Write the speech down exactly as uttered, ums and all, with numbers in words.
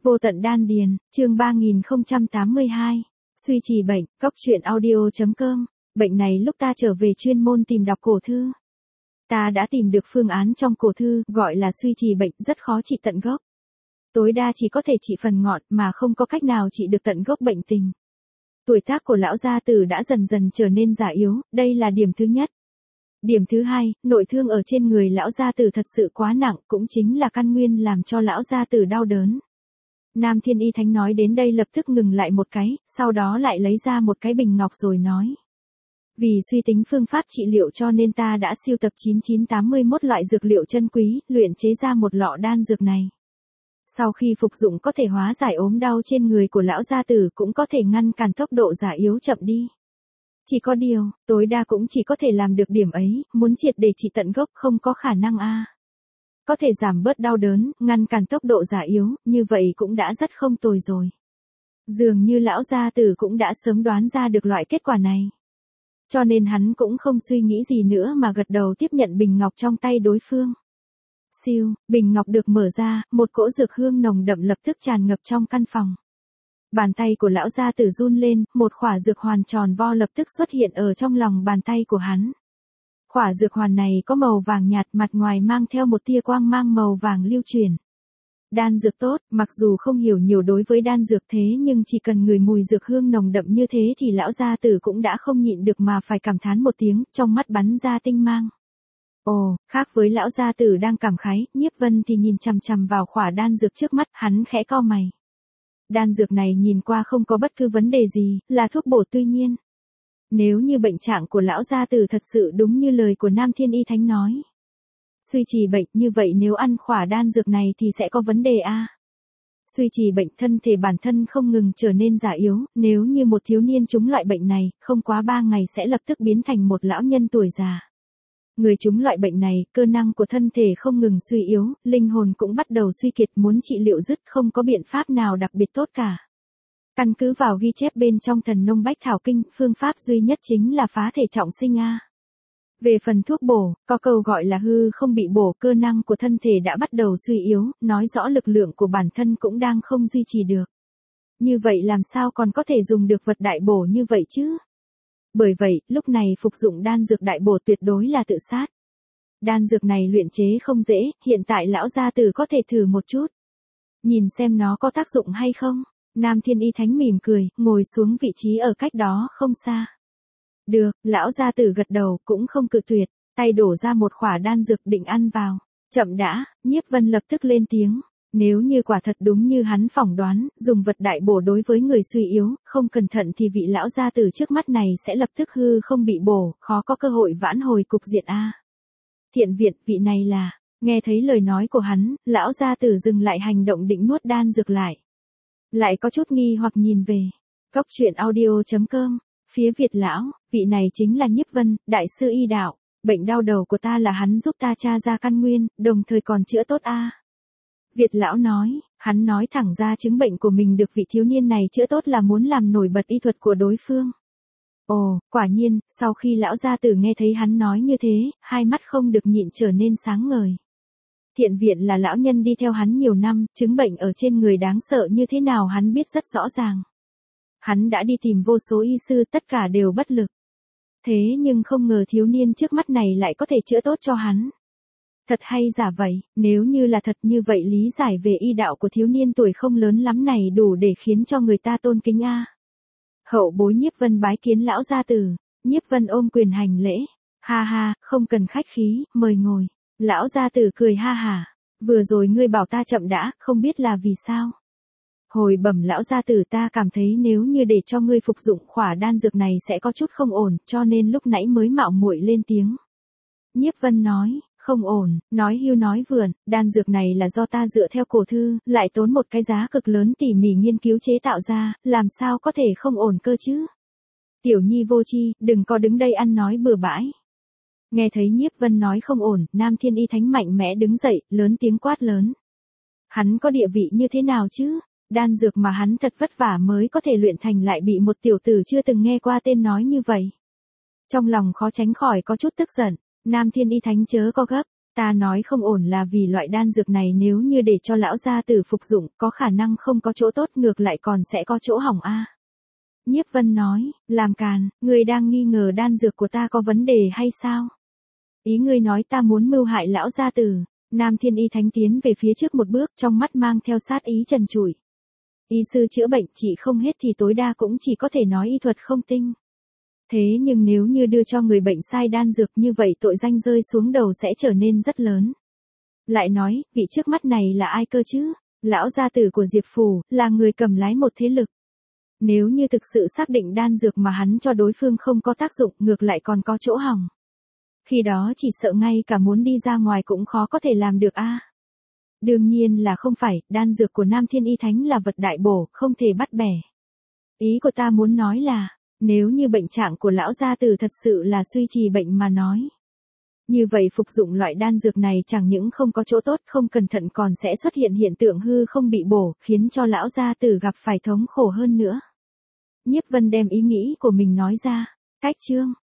Vô tận đan điền, chương ba nghìn không trăm tám mươi hai. Suy trì bệnh, cóc truyện audio chấm com. Bệnh này lúc ta trở về chuyên môn tìm đọc cổ thư. Ta đã tìm được phương án trong cổ thư, gọi là suy trì bệnh, rất khó trị tận gốc. Tối đa chỉ có thể trị phần ngọn mà không có cách nào trị được tận gốc bệnh tình. Tuổi tác của lão gia tử đã dần dần trở nên già yếu, đây là điểm thứ nhất. Điểm thứ hai, nội thương ở trên người lão gia tử thật sự quá nặng, cũng chính là căn nguyên làm cho lão gia tử đau đớn. Nam Thiên Y Thánh nói đến đây lập tức ngừng lại một cái, sau đó lại lấy ra một cái bình ngọc rồi nói. Vì suy tính phương pháp trị liệu cho nên ta đã sưu tập chín chín tám mươi mốt loại dược liệu chân quý, luyện chế ra một lọ đan dược này. Sau khi phục dụng có thể hóa giải ốm đau trên người của lão gia tử, cũng có thể ngăn cản tốc độ già yếu chậm đi. Chỉ có điều, tối đa cũng chỉ có thể làm được điểm ấy, muốn triệt để trị tận gốc không có khả năng a. À. Có thể giảm bớt đau đớn, ngăn cản tốc độ già yếu, như vậy cũng đã rất không tồi rồi. Dường như lão gia tử cũng đã sớm đoán ra được loại kết quả này. Cho nên hắn cũng không suy nghĩ gì nữa mà gật đầu tiếp nhận bình ngọc trong tay đối phương. Siêu, bình ngọc được mở ra, một cỗ dược hương nồng đậm lập tức tràn ngập trong căn phòng. Bàn tay của lão gia tử run lên, một khỏa dược hoàn tròn vo lập tức xuất hiện ở trong lòng bàn tay của hắn. Khỏa dược hoàn này có màu vàng nhạt, mặt ngoài mang theo một tia quang mang màu vàng lưu truyền. Đan dược tốt, mặc dù không hiểu nhiều đối với đan dược thế nhưng chỉ cần ngửi mùi dược hương nồng đậm như thế thì lão gia tử cũng đã không nhịn được mà phải cảm thán một tiếng, trong mắt bắn ra tinh mang. Ồ, khác với lão gia tử đang cảm khái, Nhiếp Vân thì nhìn chằm chằm vào khỏa đan dược trước mắt, hắn khẽ cau mày. Đan dược này nhìn qua không có bất cứ vấn đề gì, là thuốc bổ tuy nhiên. Nếu như bệnh trạng của lão gia tử thật sự đúng như lời của Nam Thiên Y Thánh nói. Suy trì bệnh như vậy nếu ăn khỏa đan dược này thì sẽ có vấn đề a. À? Suy trì bệnh thân thể bản thân không ngừng trở nên già yếu, nếu như một thiếu niên trúng loại bệnh này, không quá ba ngày sẽ lập tức biến thành một lão nhân tuổi già. Người trúng loại bệnh này, cơ năng của thân thể không ngừng suy yếu, linh hồn cũng bắt đầu suy kiệt, muốn trị liệu dứt không có biện pháp nào đặc biệt tốt cả. Căn cứ vào ghi chép bên trong Thần Nông Bách Thảo Kinh, phương pháp duy nhất chính là phá thể trọng sinh a. Về phần thuốc bổ, có câu gọi là hư không bị bổ, cơ năng của thân thể đã bắt đầu suy yếu, nói rõ lực lượng của bản thân cũng đang không duy trì được. Như vậy làm sao còn có thể dùng được vật đại bổ như vậy chứ? Bởi vậy, lúc này phục dụng đan dược đại bổ tuyệt đối là tự sát. Đan dược này luyện chế không dễ, hiện tại lão gia tử có thể thử một chút. Nhìn xem nó có tác dụng hay không? Nam Thiên Y Thánh mỉm cười, ngồi xuống vị trí ở cách đó không xa. Được, lão gia tử gật đầu, cũng không cự tuyệt, tay đổ ra một khỏa đan dược định ăn vào. Chậm đã, Nhiếp Vân lập tức lên tiếng. Nếu như quả thật đúng như hắn phỏng đoán, dùng vật đại bổ đối với người suy yếu, không cẩn thận thì vị lão gia tử trước mắt này sẽ lập tức hư không bị bổ, khó có cơ hội vãn hồi cục diện a. Thiện viện, vị này là, nghe thấy lời nói của hắn, lão gia tử dừng lại hành động định nuốt đan dược lại. Lại có chút nghi hoặc nhìn về, cóc truyện audio chấm com, phía Việt lão, vị này chính là Nhiếp Vân, đại sư y đạo, bệnh đau đầu của ta là hắn giúp ta tra ra căn nguyên, đồng thời còn chữa tốt a. Việt lão nói, hắn nói thẳng ra chứng bệnh của mình được vị thiếu niên này chữa tốt là muốn làm nổi bật y thuật của đối phương. Ồ, quả nhiên, sau khi lão gia tử nghe thấy hắn nói như thế, hai mắt không được nhịn trở nên sáng ngời. Thiện viện là lão nhân đi theo hắn nhiều năm, chứng bệnh ở trên người đáng sợ như thế nào hắn biết rất rõ ràng. Hắn đã đi tìm vô số y sư, tất cả đều bất lực. Thế nhưng không ngờ thiếu niên trước mắt này lại có thể chữa tốt cho hắn. Thật hay giả vậy, nếu như là thật như vậy lý giải về y đạo của thiếu niên tuổi không lớn lắm này đủ để khiến cho người ta tôn kính a. Hậu bối Nhiếp Vân bái kiến lão gia tử, Nhiếp Vân ôm quyền hành lễ. Ha ha, không cần khách khí, mời ngồi. Lão gia tử cười ha hả, vừa rồi ngươi bảo ta chậm đã, không biết là vì sao. Hồi bẩm lão gia tử, ta cảm thấy nếu như để cho ngươi phục dụng khỏa đan dược này sẽ có chút không ổn, cho nên lúc nãy mới mạo muội lên tiếng. Nhiếp Vân nói, không ổn, nói hưu nói vượn, đan dược này là do ta dựa theo cổ thư, lại tốn một cái giá cực lớn tỉ mỉ nghiên cứu chế tạo ra, làm sao có thể không ổn cơ chứ? Tiểu nhi vô tri, đừng có đứng đây ăn nói bừa bãi. Nghe thấy Nhiếp Vân nói không ổn, Nam Thiên Y Thánh mạnh mẽ đứng dậy, lớn tiếng quát lớn. Hắn có địa vị như thế nào chứ? Đan dược mà hắn thật vất vả mới có thể luyện thành lại bị một tiểu tử chưa từng nghe qua tên nói như vậy. Trong lòng khó tránh khỏi có chút tức giận, Nam Thiên Y Thánh chớ có gấp, Ta nói không ổn là vì loại đan dược này nếu như để cho lão gia tử phục dụng, có khả năng không có chỗ tốt ngược lại còn sẽ có chỗ hỏng a. Nhiếp Vân nói, làm càn, ngươi đang nghi ngờ đan dược của ta có vấn đề hay sao? Ý ngươi nói ta muốn mưu hại lão gia tử. Nam Thiên Y Thánh tiến về phía trước một bước, trong mắt mang theo sát ý trần trụi. Y sư chữa bệnh trị không hết thì tối đa cũng chỉ có thể nói y thuật không tinh. Thế nhưng nếu như đưa cho người bệnh sai đan dược như vậy tội danh rơi xuống đầu sẽ trở nên rất lớn. Lại nói, vị trước mắt này là ai cơ chứ? Lão gia tử của Diệp Phủ, là người cầm lái một thế lực. Nếu như thực sự xác định đan dược mà hắn cho đối phương không có tác dụng, ngược lại còn có chỗ hỏng. Khi đó chỉ sợ ngay cả muốn đi ra ngoài cũng khó có thể làm được a. Đương nhiên là không phải, đan dược của Nam Thiên Y Thánh là vật đại bổ, không thể bắt bẻ. Ý của ta muốn nói là, nếu như bệnh trạng của lão gia tử thật sự là suy trì bệnh mà nói. Như vậy phục dụng loại đan dược này chẳng những không có chỗ tốt, không cẩn thận còn sẽ xuất hiện hiện tượng hư không bị bổ, khiến cho lão gia tử gặp phải thống khổ hơn nữa. Nhiếp Vân đem ý nghĩ của mình nói ra, cách chương.